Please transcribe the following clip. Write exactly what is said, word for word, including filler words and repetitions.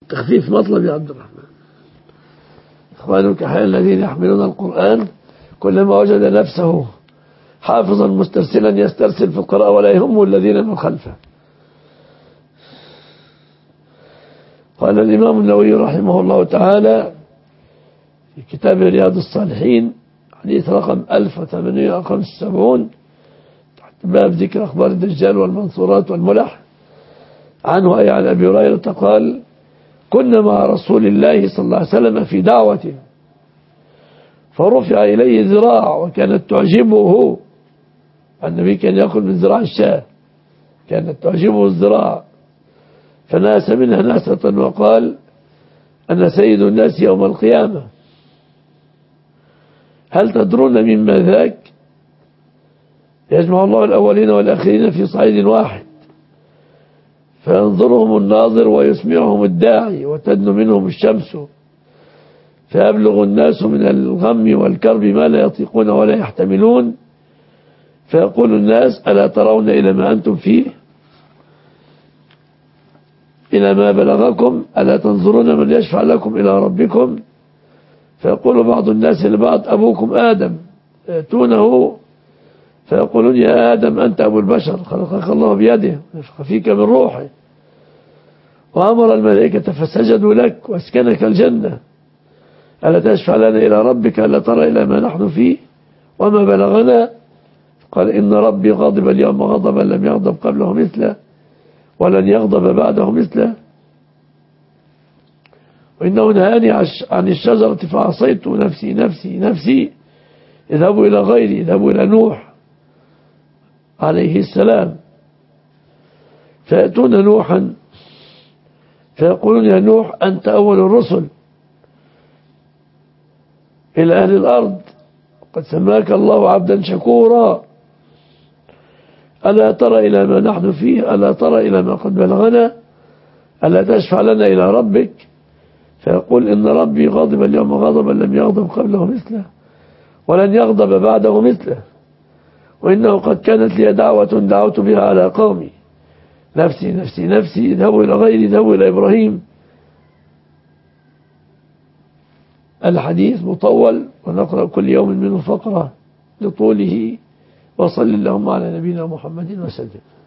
تخفيف مطلب يا عبد الرحمن. إخوانك حي الذين يحملون القرآن كلما وجد نفسه حافظا مسترسلا يسترسل في القراءة ولا يهم الذين من خلفه. قال الإمام النووي رحمه الله تعالى في كتاب رياض الصالحين حديث رقم ألف وثمانمائة وخمسة وسبعين تحت باب ذكر أخبار الدجال والمنصورات والملح عنه أي عن أبي هريرة قال كنا مع رسول الله صلى الله عليه وسلم في دعوة فرفع إليه ذراع وكانت تعجبه. النبي كان يأكل من ذراع الشاة كانت تعجبه الذراع فناس منها ناسة وقال أنا سيد الناس يوم القيامة هل تدرون مما ذاك؟ يجمع الله الأولين والآخرين في صعيد واحد فينظرهم الناظر ويسمعهم الداعي وتدن منهم الشمس فيبلغ الناس من الغم والكرب ما لا يطيقون ولا يحتملون فيقول الناس ألا ترون إلى ما أنتم فيه إلى ما بلغكم ألا تنظرون من يشفع لكم إلى ربكم فيقول بعض الناس لبعض أبوكم آدم يأتونه فيقولون يا آدم أنت أبو البشر خلقك الله بيده ونفخ فيك من روحه وأمر الملائكة فسجدوا لك واسكنك الجنة ألا تشفع لنا إلى ربك ألا ترى إلى ما نحن فيه وما بلغنا قال إن ربي غاضب اليوم غضبا لم يغضب قبله مثله ولن يغضب بعده مثله وإنه نهاني عن الشجرة فعصيت نفسي نفسي نفسي اذهبوا إلى غيري اذهبوا إلى نوح عليه السلام فيأتون نوحا فيقولون يا نوح أنت أول الرسل إلى أهل الأرض قد سماك الله عبدا شكورا ألا ترى إلى ما نحن فيه ألا ترى إلى ما قد بلغنا ألا تشفع لنا إلى ربك فيقول إن ربي غاضب اليوم غضبا لم يغضب قبله مثله ولن يغضب بعده مثله وإنه قد كانت لي دعوة دعوت بها على قومي نفسي نفسي نفسي اذهبوا إلى غيري اذهبوا إلى إبراهيم. الحديث مطول ونقرأ كل يوم منه فقرة لطوله وصل اللهم على نبينا محمد وسلم.